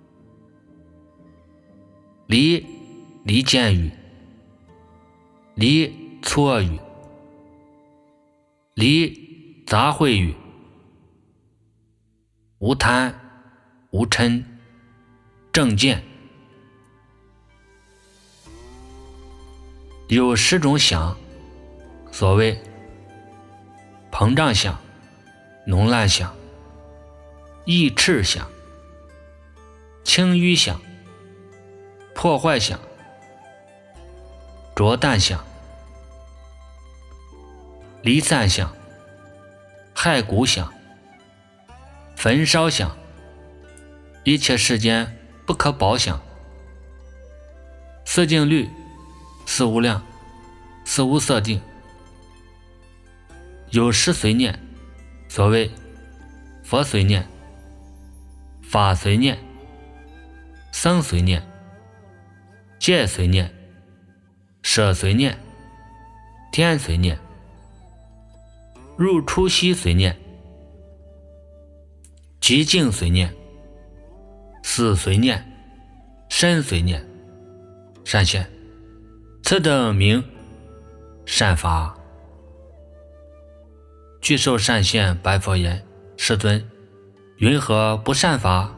离离间语，离粗恶语，离杂秽语，无贪无嗔正见。有十种想，所谓膨胀想、浓烂想、易赤想、轻淤想、破坏想、浊淡想、离散想、害骨想、焚烧想、一切世间不可保想、色净律、四无量、四无色定。有时随念，所谓佛随念、法随念、僧随念、戒随念、舍随念、天随念、入出息随念、极静随念、死随念、身随念。善现，此等名善法。具受善现，白佛言：世尊，云何不善法？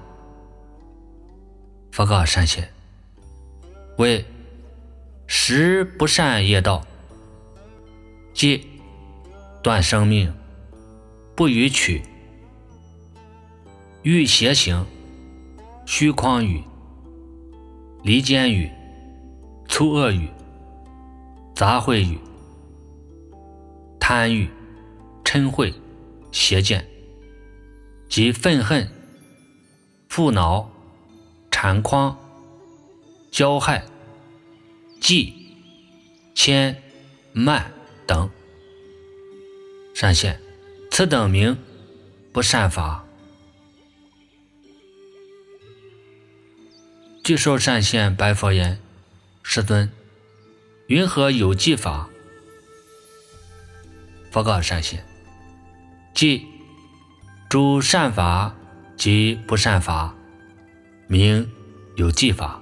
佛告善现：为十不善业道，即断生命，不逾曲，欲邪行，虚诳语，离间语，粗恶语，杂秽语，贪欲、嗔恚、邪见，即愤恨、负恼、谄诳、骄害、忌、谦、慢等。善现，此等名不善法。具受善现，白佛言：世尊，云何有记法？佛告善现：即诸善法及不善法，名有记法。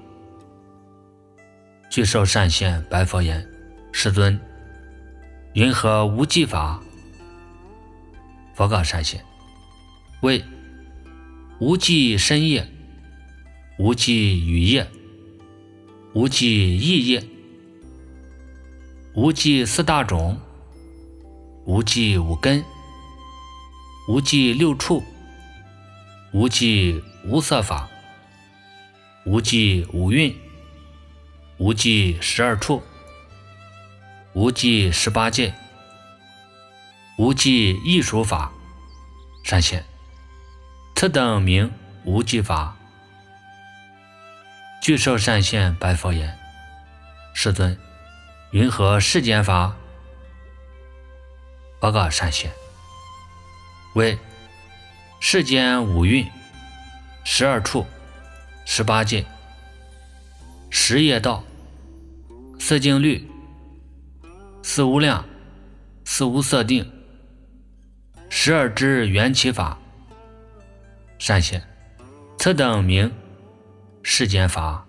具受善现，白佛言：世尊，云何无记法？佛告善现：为无记身业，无记语业，无记意业，无记四大种，无记五根，无记六处，无记无色法，无记五蕴，无记十二处，无记十八界，无记艺术法。善现，此等名无记法。具受善现，白佛言：世尊，云何世间法？佛告善现：为世间五蕴、十二处、十八界、十业道、四净律、四无量、四无色定、十二支缘起法。善现，此等名世间法。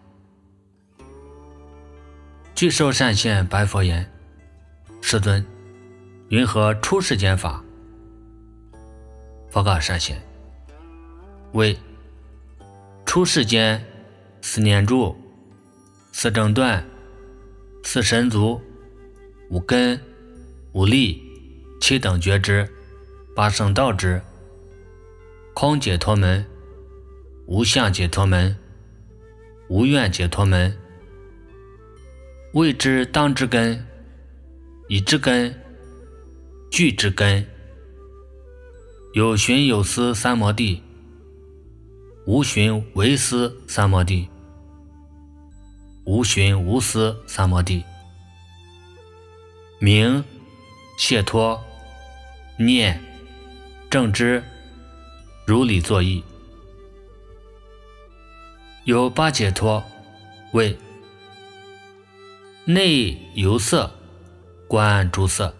具受善现，白佛言：世尊，云何出世间法？佛告善现：为出世间四念住、四正断、四神足、五根、五力、七等觉支、八圣道支、空解脱门、无相解脱门、无愿解脱门，谓之当之根、已之根、具之根，有寻有思三摩地，无寻唯思三摩地，无寻无思三摩地。名解脱、念、正知、如理作意。有八解脱，为内由色观诸色，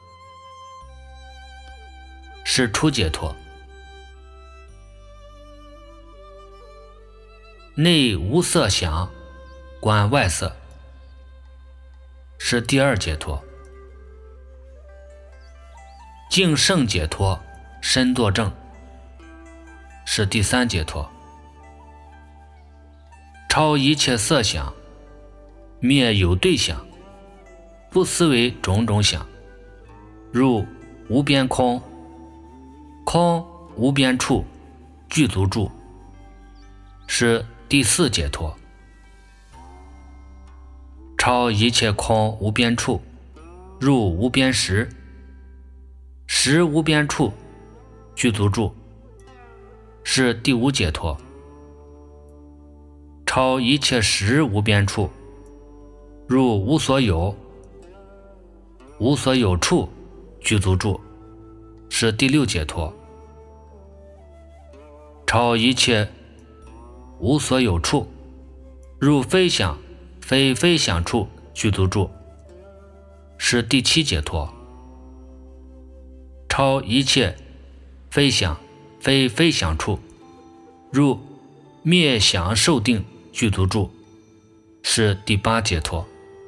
是初解脱。内无色想，观外色，是第二解脱。净胜解脱，身作正，是第三解脱。超一切色想，灭有对想，不思维种种想，入无边空，空无边处，具足住，是第四解脱。超一切空无边处，入无边识，识无边处，具足住，是第五解脱。超一切识无边处，入无所有，无所有处，具足住，是第六解脱。超一切无所有处，入非想非非想处，具足住，是第七解脱。超一切非想非非想处，入灭想受定，具足住，是第八解脱。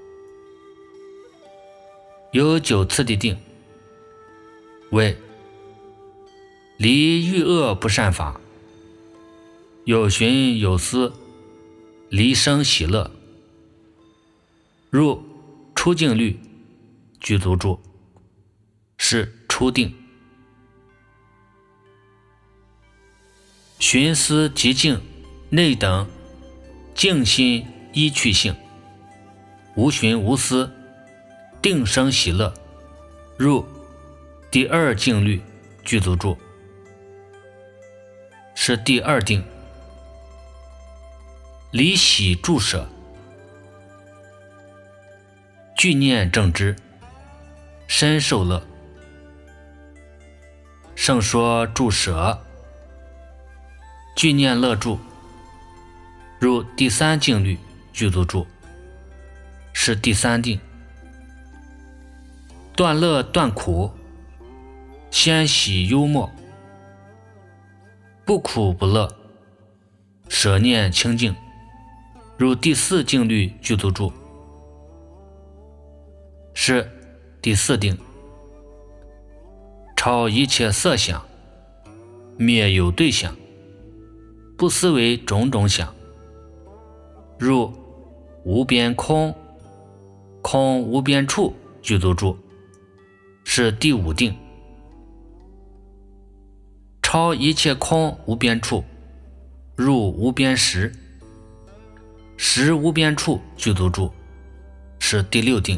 有九次第定，为离欲恶不善法，有寻有思，离生喜乐，入出境律，具足住，是初定。寻思极静内等静心依趣性，无寻无思，定生喜乐，入第二静律，具足住，是第二定。离喜住舍，具念正知，身受乐，圣说住舍，具念乐住，入第三静律，具足住，是第三定。断乐断苦，先喜幽默，不苦不乐，舍念清净，入第四静律，具足住，是第四定。超一切色想，灭有对想，不思维种种想，入无边空，空无边处，具足住，是第五定。超一切空无边处，入无边识，识无边处，具足住，是第六定。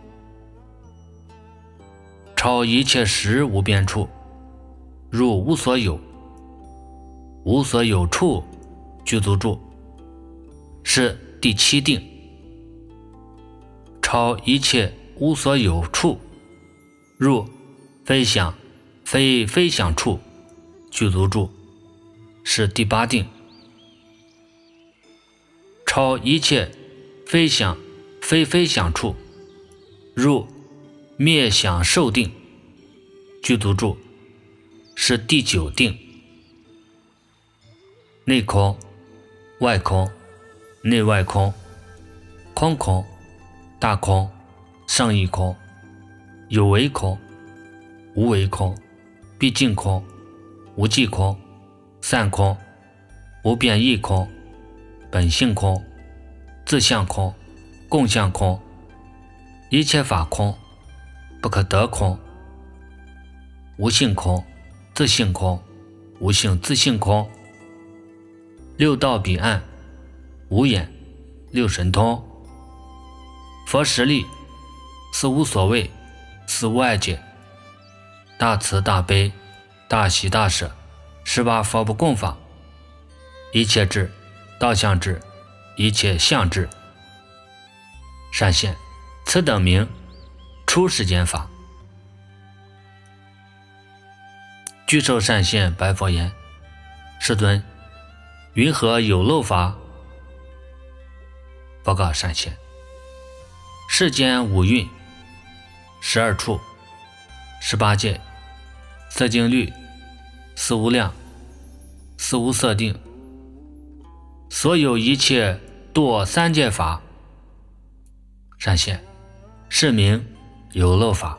超一切识无边处，入无所有，无所有处，具足住，是第七定。超一切无所有处，入非想非非想处，具足住，是第八定。超一切非想非非想处，入灭想受定，具足住，是第九定。内空外空内外空，空空大空上义空，有为空无为空，毕竟空无际空，散空无变异空，本性空自相空共相空，一切法空不可得空，无性空自性空无性自性空，六道彼岸无眼六神通，佛实力四无所谓四无碍解，大慈大悲大喜大舍，十八佛不共法，一切智道相智，一切相智。善现，此等名出世间法。具受善现，白佛言：世尊，云何有漏法？报告善现：世间五蕴， 十二处、十八界、色境律、四无量、四无色定，所有一切堕三界法，善现，是名有漏法。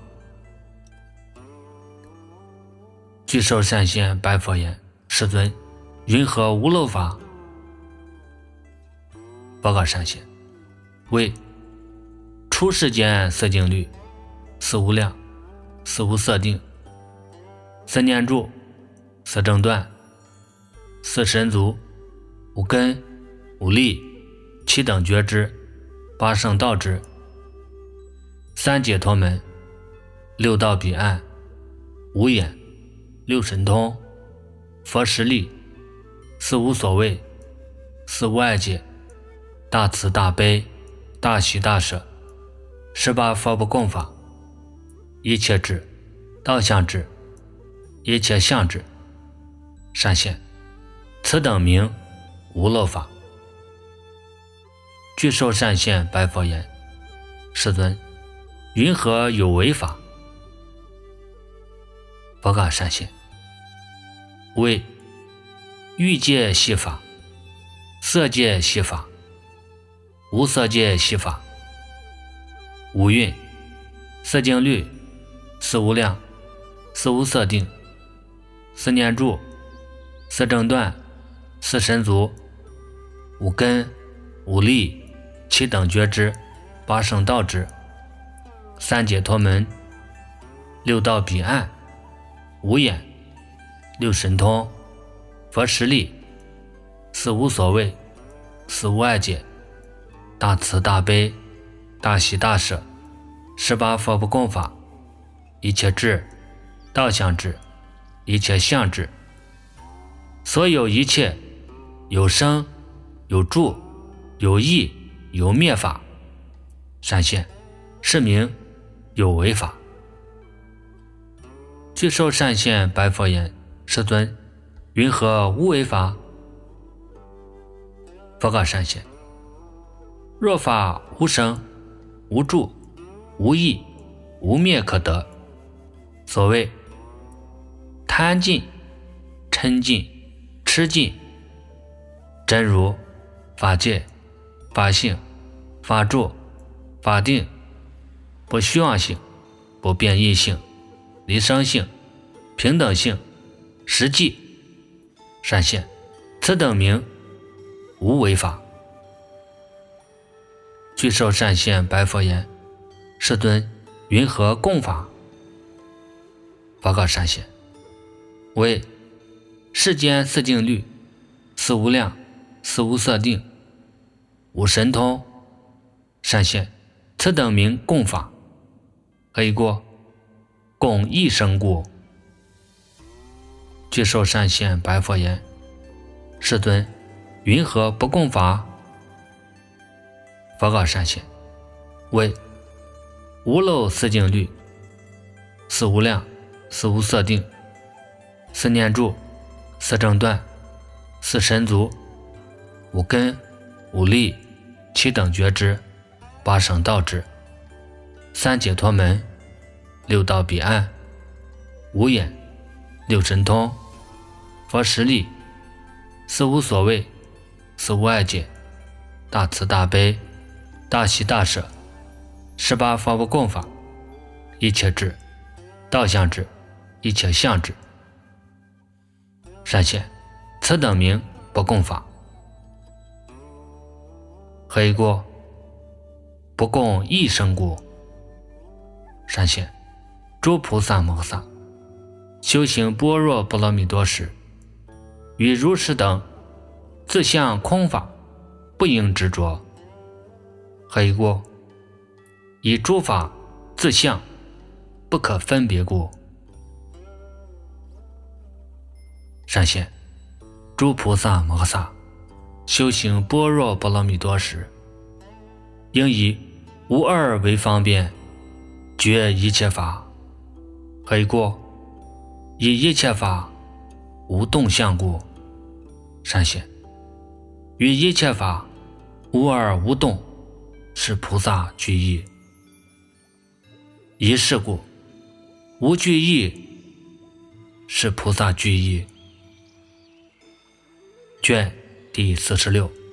具受善现，白佛言：世尊，云何无漏法？报告善现，为出世间色境律、四无量、四无色定、四念住、四正断、四神足、五根、五力、七等觉支、八圣道支、三解脱门、六道彼岸、五眼、六神通、佛实力、四无所谓、四无碍解、大慈大悲、大喜大舍、十八佛不共法、一切智、道相智、一切相智，善现，此等名无漏法。具受善现，白佛言：世尊，云何有为法？报告善现，为欲界系法、色界系法、无色界系法、五蕴、色境律、四无量、四无色定、四念住、四正断、四神足、五根、五力、七等觉支、八圣道支、三解脱门、六道彼岸、五眼、六神通、佛实力、四无所谓、四无碍解、大慈大悲、大喜大舍、十八佛不共法、一切智、道相智、一切相智，所有一切有生、有住、有异、有灭法，善现，是名有为法。具受善现，白佛言：世尊，云何无为法？佛告善现：若法无生、无住、无异、无灭可得，所谓贪尽、嗔尽、痴尽，真如、法界、法性、法住、法定，不虚妄性、不变异性、离生性、平等性、实际，善现，此等名无为法。具受善现，白佛言：世尊，云何共法？报告善现，为世间四境律、四无量、四无色定、五神通，善现，此等名共法。何以过？共一生故。具受善现，白佛言：世尊，云何不共法？佛告善现，为无漏四境律、四无量、四无色定、四念住、四正断、四神足、五根、五力、七等觉支、八圣道支、三解脱门、六道彼岸、五眼、六神通、佛实力、四无所谓、四无碍解、大慈大悲、大喜大舍、十八佛不共法、一切智、道相智、一切相智，善现，此等名不共法。何以过？不共一生故。善现，诸菩萨摩诃萨修行般若波罗蜜多时，与如是等自相空法，不应执着。何以过？以诸法自相，不可分别故。善现，诸菩萨摩诃萨修行般若波罗蜜多时，应以无二为方便，觉一切法。何以过？以一切法无动相故。善现，于一切法无二无动，是菩萨具意。 一是故，无惧意是菩萨惧意。卷第四十六。